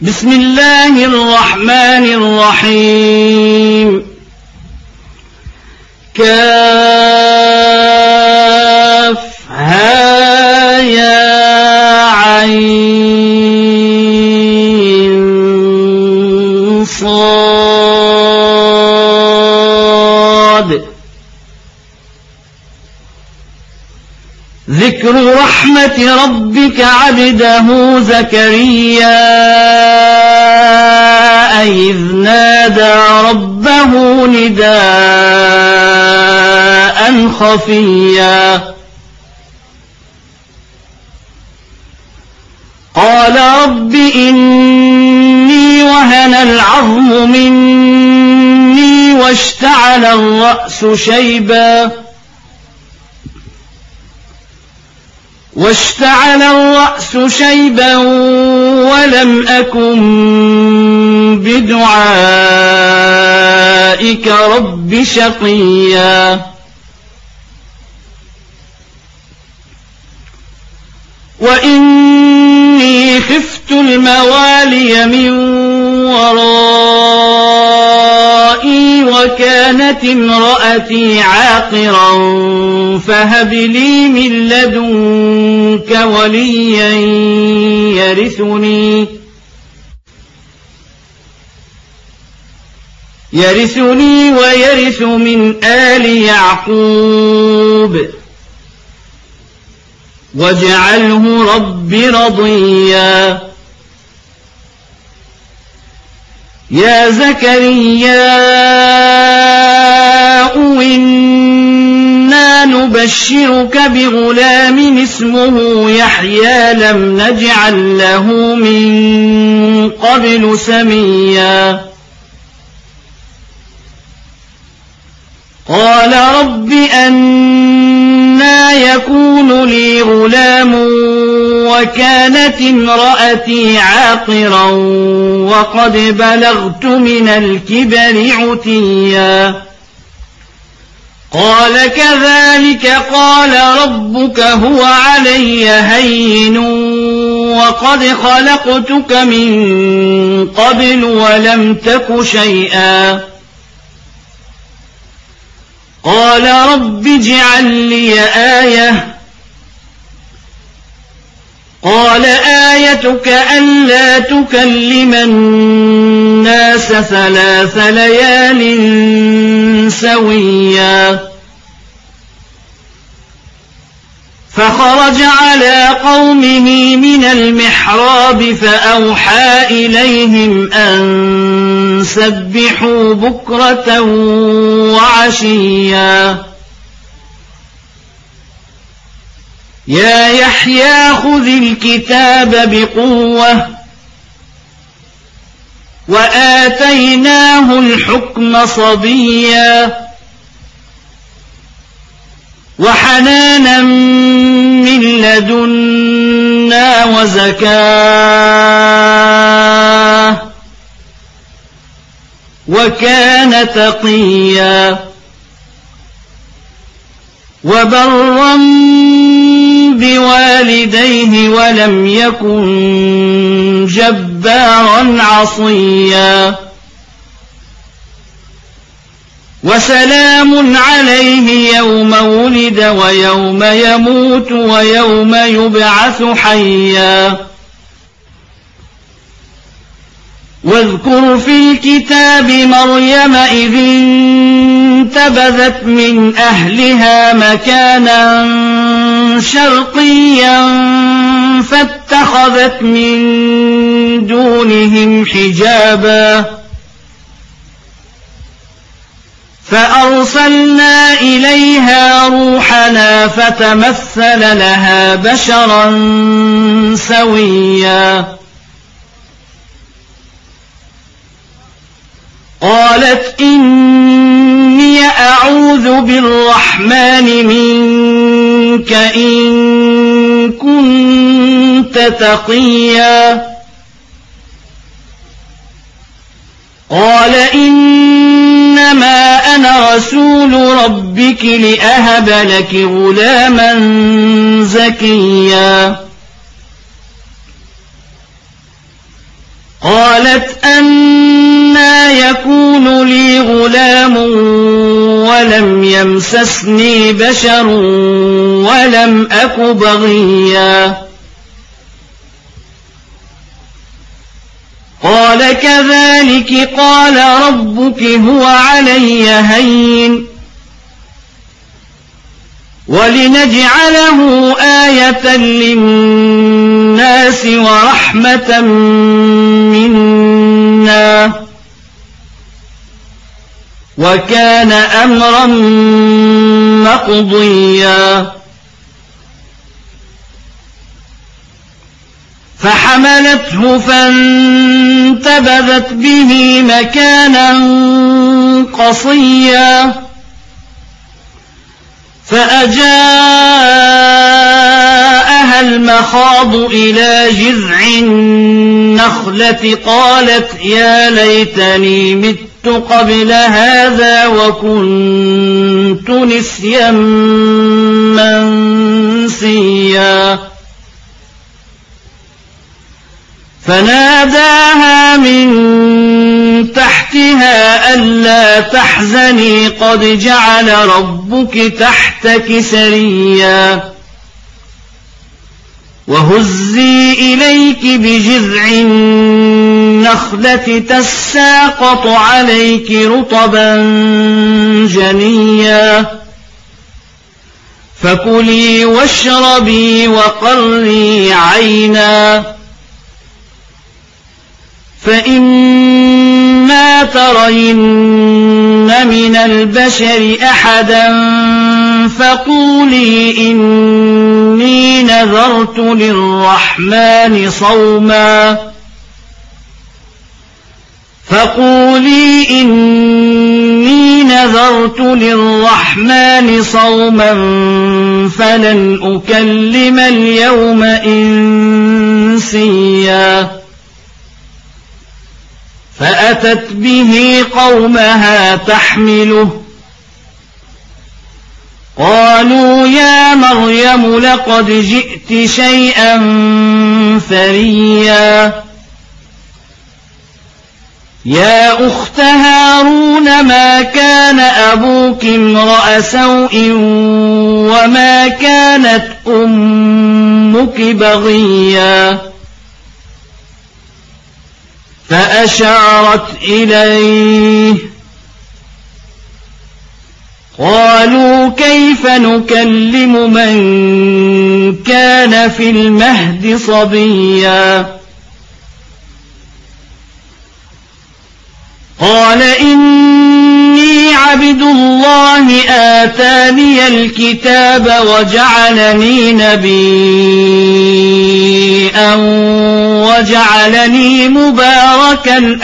بسم الله الرحمن الرحيم كافها يا عين صاد ذكر رحمة ربك عبده زكريا إذ نادى ربه نداء خفيا قال رب إني وهن العظم مني واشتعل الرأس شيبا ولم أكن بدعائك رب شقيا وإني خفت الموالي من ورائي وكانت امرأتي عاقرا فهب لي من لدنك وليا يرثني ويرث من آل يعقوب واجعله رب رضيا يا زكريا إنا نبشرك بغلام اسمه يحيى لم نجعل له من قبل سميا قال رب أنى يكون لي غلام وكانت امرأتي عاقرا وقد بلغت من الكبر عتيا قال كذلك قال ربك هو علي هين وقد خلقتك من قبل ولم تك شيئا قال رب اجعل لي آية قال آيتك ألا تكلم الناس 3 ليال سويا فخرج على قومه من المحراب فأوحى إليهم أن سبحوا بكرة وعشيا يا يحيى خذ الكتاب بقوة وآتيناه الحكم صبيا وحنانا من لدنا وزكاة وكان تقيا وبرا بوالديه ولم يكن جبارا عصيا وسلام عليه يوم ولد ويوم يموت ويوم يبعث حيا واذكر في الكتاب مريم إذ انتبذت من أهلها مكانا شرقيا فاتخذت من دونهم حجابا فأرسلنا إليها روحنا فتمثل لها بشرا سويا قالت إني أعوذ بالرحمن منك إن كنت تقيا قال إنما أنا رسول ربك لأهب لك غلاما زكيا قالت أنى يكون لي غلام ولم يمسسني بشر ولم أك بغيا قال كذلك قال ربك هو علي هين ولنجعله آية للناس ورحمة منا وكان أمرا مقضيا فحملته فانتبذت به مكانا قصيا فأجاءها المخاض إلى جذع النخلة قالت يا ليتني مت قبل هذا وكنت نسيا منسيا فناداها من تحتها ألا تحزني قد جعل ربك تحتك سريا وهزي إليك بجذع النخلة تساقط عليك رطبا جنيا فكلي واشربي وقري عينا فإما ترين من البشر أحدا فقولي إني نذرت للرحمن صوما فلن أكلم اليوم إنسيا فأتت به قومها تحمله قالوا يا مريم لقد جئت شيئا فريا يا أخت هارون ما كان أبوك امرأ سوء وما كانت أمك بغيا فأشارت إليه قالوا كيف نكلم من كان في المهد صبيا قال إني عبد الله آتاني الكتاب وجعلني نبيا وجعلني مباركا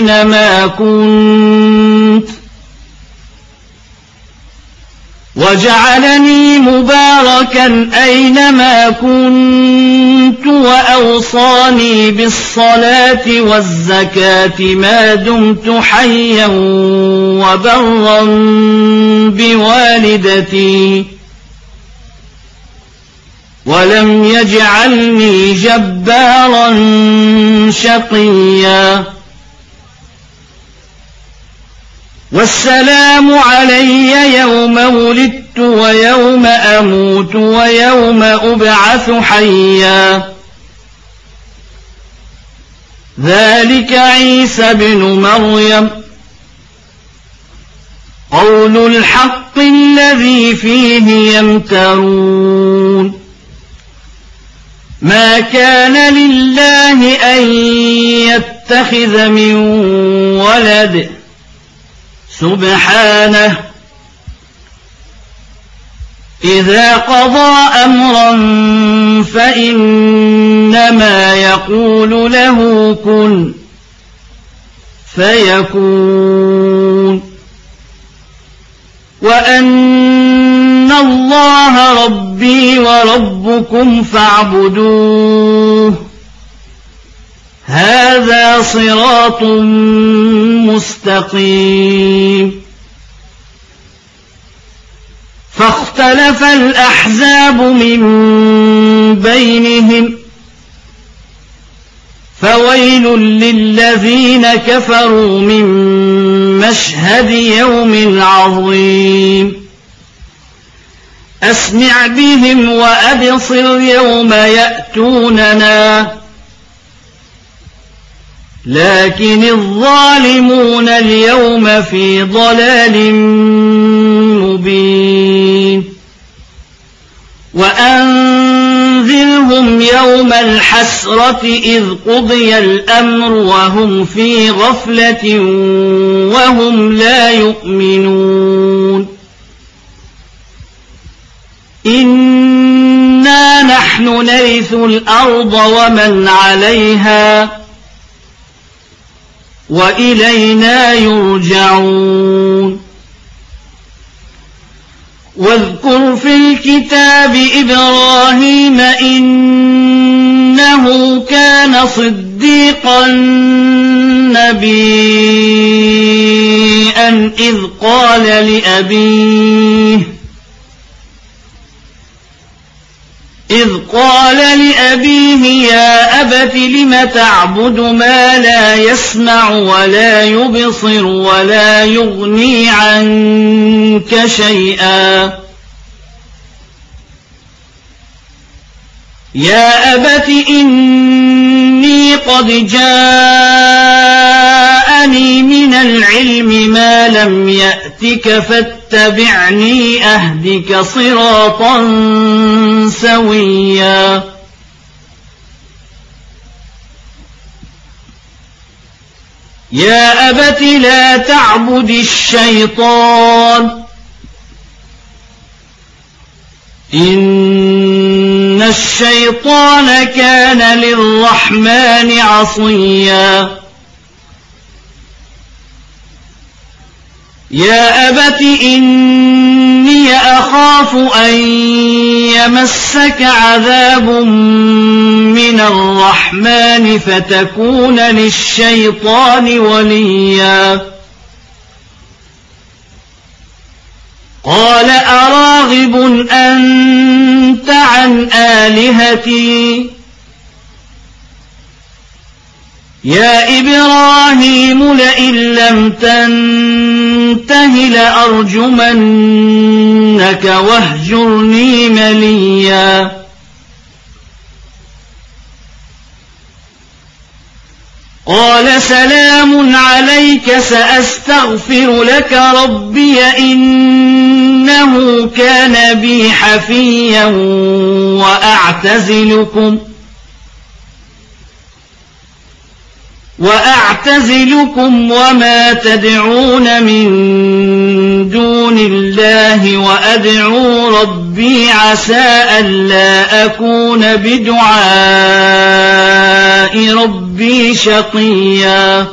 أينما كنت وأوصاني بالصلاة والزكاة ما دمت حيا وبرا بوالدتي ولم يجعلني جبارا شقيا والسلام علي يوم ولدت ويوم أموت ويوم أبعث حيا ذلك عيسى بن مريم قول الحق الذي فيه يمترون ما كان لله أن يتخذ من ولد سبحانه إذا قضى أمرا فإنما يقول له كن فيكون وأن الله ربي وربكم فاعبدوه هذا صراط مستقيم فاختلف الأحزاب من بينهم فويل للذين كفروا من مشهد يوم عظيم أسمع بهم وأبصر يوم يأتوننا لكن الظالمون اليوم في ضلال مبين وأنذرهم يوم الحسرة إذ قضي الأمر وهم في غفلة وهم لا يؤمنون إنا نحن نرث الأرض ومن عليها وإلينا يرجعون واذكر في الكتاب إبراهيم إنه كان صديقا نبيا إذ قال لأبيه يا أبت لم تعبد ما لا يسمع ولا يبصر ولا يغني عنك شيئا يا أبت إني قد جاءني من العلم ما لم يأتك فاتبعني أهدك صراطا سويا يا أبت لا تعبد الشيطان إن الشيطان كان للرحمن عصيا يا أبت إني أخاف أن يمسك عذاب من الرحمن فتكون للشيطان وليا قال أراغب أنت عن آلهتي يا إبراهيم لئن لم تنته لأرجمنك واهجرني مليا قال سلام عليك سأستغفر لك ربي إنه كان بي حفيا وأعتزلكم وما تدعون من دون الله وأدعو ربي عسى ألا أكون بدعاء ربي شقيا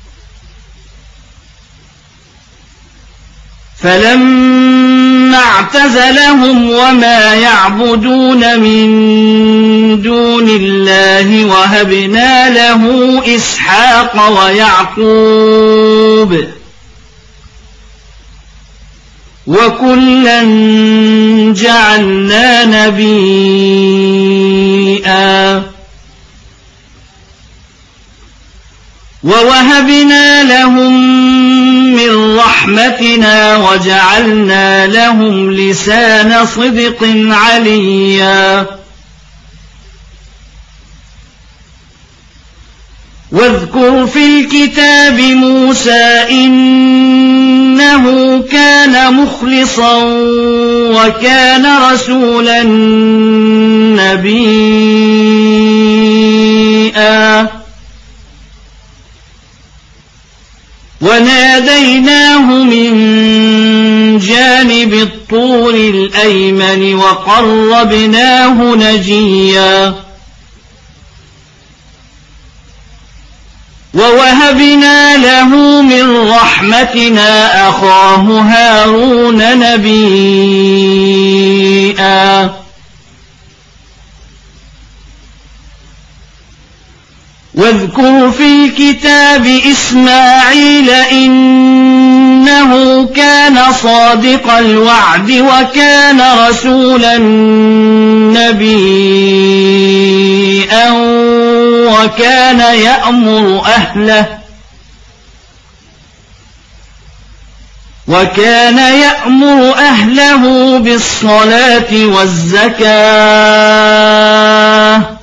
فلما اعتزلهم وما يعبدون من دون الله وهبنا له إسحاق ويعقوب وكلا جعلنا نبيا ووهبنا لهم من رحمتنا وجعلنا لهم لسان صدق عليا واذكر في الكتاب موسى إنه كان مخلصا وكان رسولا نبيا وناديناه من جانب الطور الأيمن وقربناه نجيا ووهبنا له من رحمتنا أخاه هارون نبيا واذكر في الكتاب إسماعيل إنه كان صادق الوعد وكان رسولا نبيا وكان يأمر أهله بالصلاة والزكاة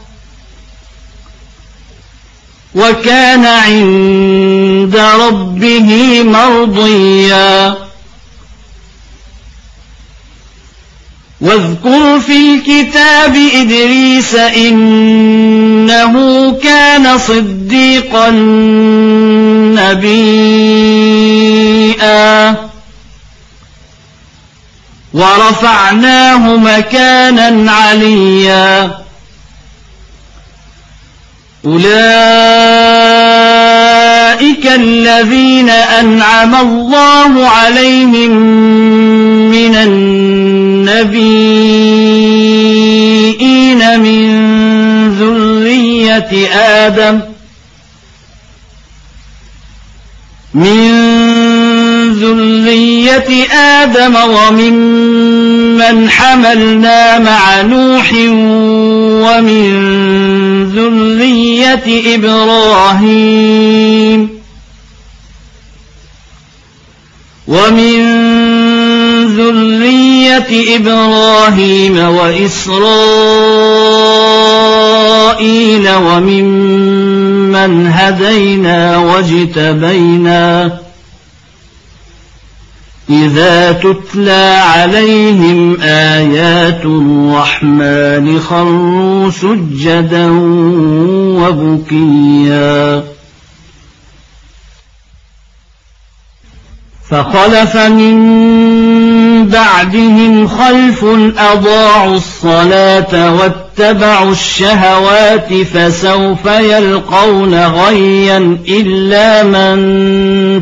وكان عند ربه مرضيا واذكر في الكتاب إدريس إنه كان صديقا نبيا ورفعناه مكانا عليا أولئك الذين أنعم الله عليهم من النبيين من ذرية آدم وممن حملنا مع نوح ومن ذرية إبراهيم وإسرائيل وممن هدينا واجتبينا إذا تتلى عليهم آيات الرحمن خروا سجدا وبكيا فخلف من بعدهم خلف أضاعوا الصلاة واتبعوا الشهوات فسوف يلقون غيا إلا من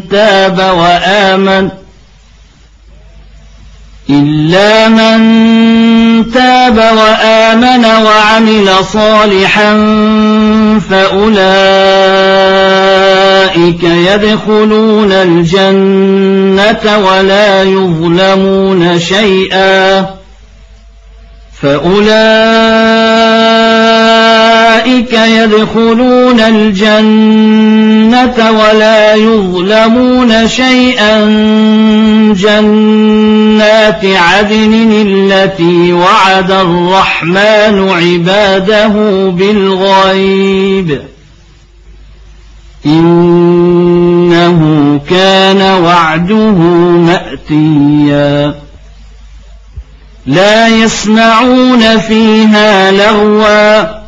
تاب وآمن وعمل صالحا فأولئك يدخلون الجنة ولا يظلمون شيئا جنات عدن التي وعد الرحمن عباده بالغيب إنه كان وعده مأتيا لا يسمعون فيها لغوا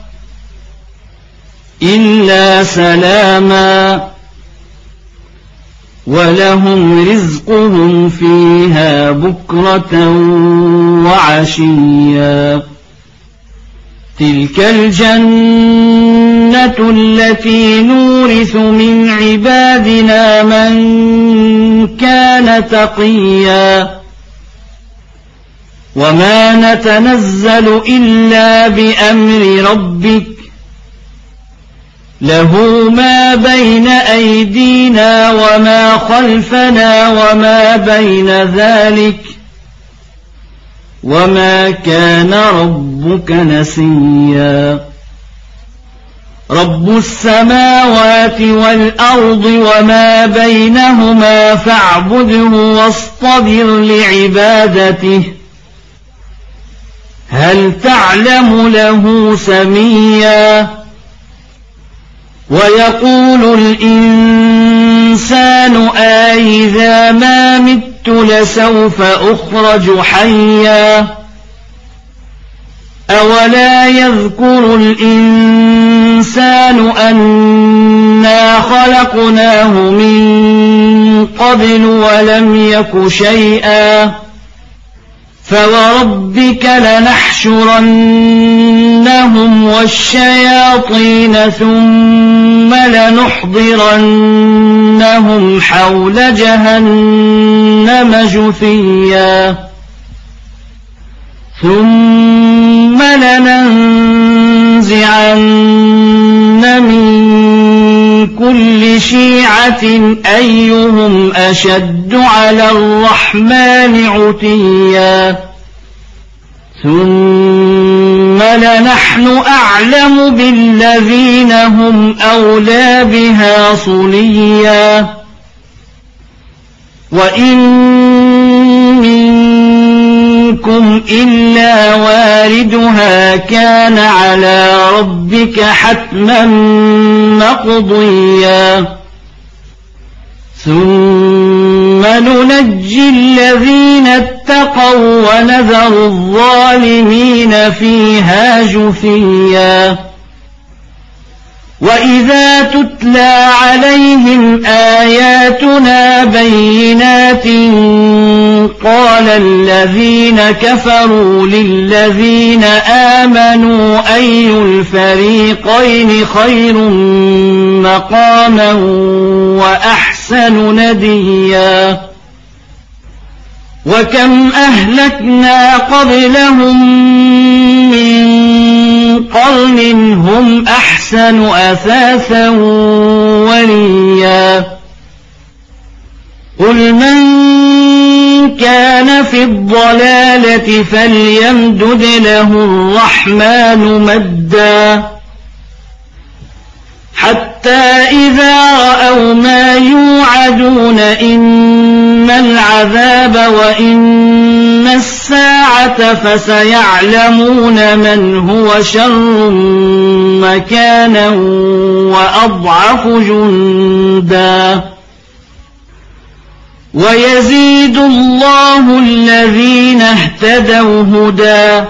إلا سلاما ولهم رزقهم فيها بكرة وعشيا تلك الجنة التي نورث من عبادنا من كان تقيا وما نتنزل إلا بأمر ربك له ما بين أيدينا وما خلفنا وما بين ذلك وما كان ربك نسيا رب السماوات والأرض وما بينهما فاعبده واصطبر لعبادته هل تعلم له سميا ويقول الإنسان أإذا ما مت لسوف أخرج حيا أولا يذكر الإنسان أنا خلقناه من قبل ولم يك شيئا فوربك لنحشرنهم والشياطين ثم لنحضرنهم حول جهنم جثيا ثم لننزعن من كل شيعة أيهم أشد على الرحمن عتيا ثم لنحن أعلم بالذين هم أولى بها صليا وإن منكم إلا واردها كان على ربك حتما مقضيا ثم ننجي الذين اتقوا ونذر الظالمين فيها جثيا وإذا تتلى عليهم آياتنا بينات قال الذين كفروا للذين آمنوا أي الفريقين خير مقاما وأحسن نديا وكم أهلكنا قبلهم من قرن هم أحسن أثاثا وريا قل من كان في الضلالة فليمدد له الرحمن مدا حتى إذا رأوا ما يوعدون إما العذاب وإما الساعة فسيعلمون من هو شر مكانا وأضعف جندا ويزيد الله الذين اهتدوا هدى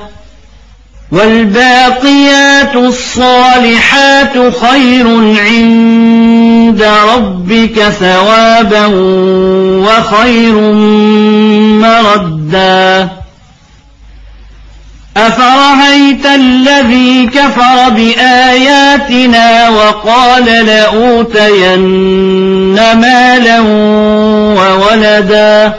والباقيات الصالحات خير عند ربك ثوابا وخير مردا أفرأيت الذي كفر بآياتنا وقال لأوتين مالا وولدا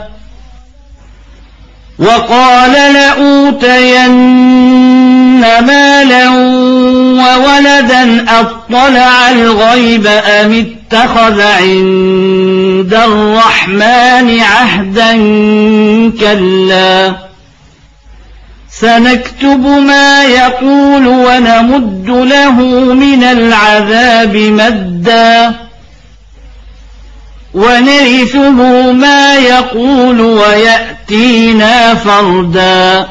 أطلع الغيب أم اتخذ عند الرحمن عهدا كلا سنكتب ما يقول ونمد له من العذاب مدا ونرثه ما يقول ويأتينا فردا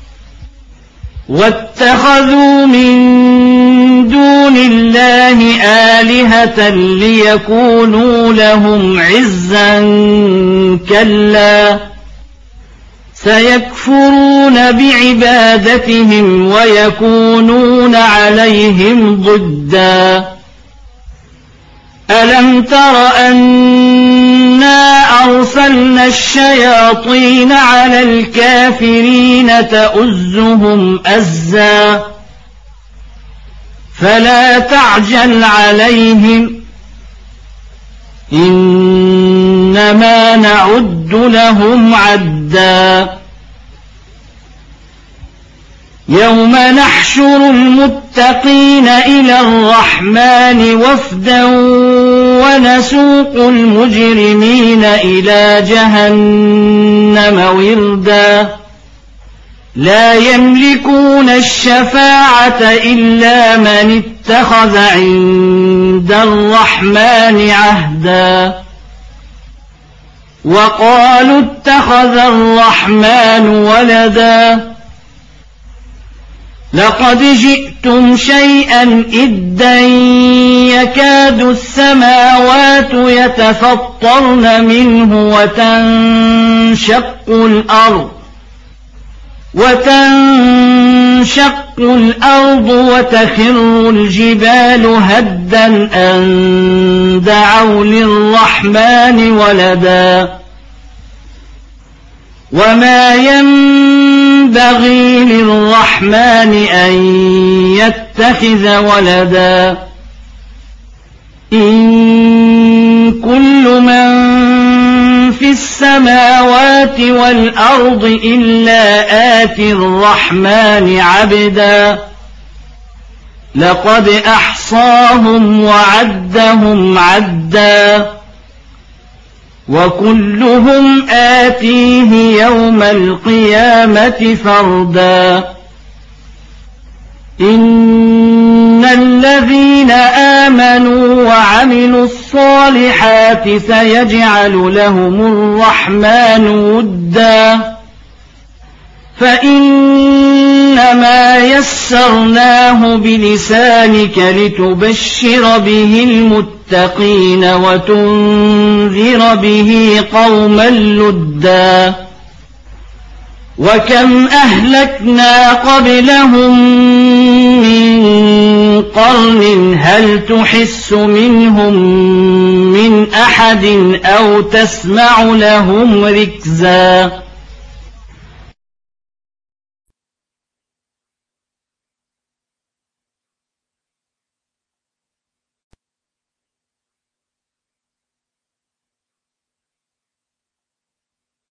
واتخذوا من دون الله آلهة ليكونوا لهم عزا كلا سيكفرون بعبادتهم ويكونون عليهم ضدا ألم تر أنا أرسلنا الشياطين على الكافرين تؤزهم أزا فلا تعجل عليهم إنما نعد لهم عدا يوم نحشر المتقين إلى الرحمن وفدا ونسوق المجرمين إلى جهنم وردا لا يملكون الشفاعة إلا من اتخذ عند الرحمن عهدا وقالوا اتخذ الرحمن ولدا لقد جئتم شيئا إدا يكاد السماوات يتفطرن منه وتنشق الأرض وتخر الجبال هدا أن دعوا للرحمن ولدا وما ينبغي للرحمن أن يتخذ ولدا إن كل من في السماوات والأرض إلا آتي الرحمن عبدا لقد أحصاهم وعدهم عدا وكلهم آتيه يوم القيامة فردا إن الذين آمنوا وعملوا الصالحات سيجعل لهم الرحمن ودا فإنما يسرناه بلسانك لتبشر به المتقين وتنذر به قوما لدا وكم أهلكنا قبلهم من قرن هل تحس منهم من أحد أو تسمع لهم ركزا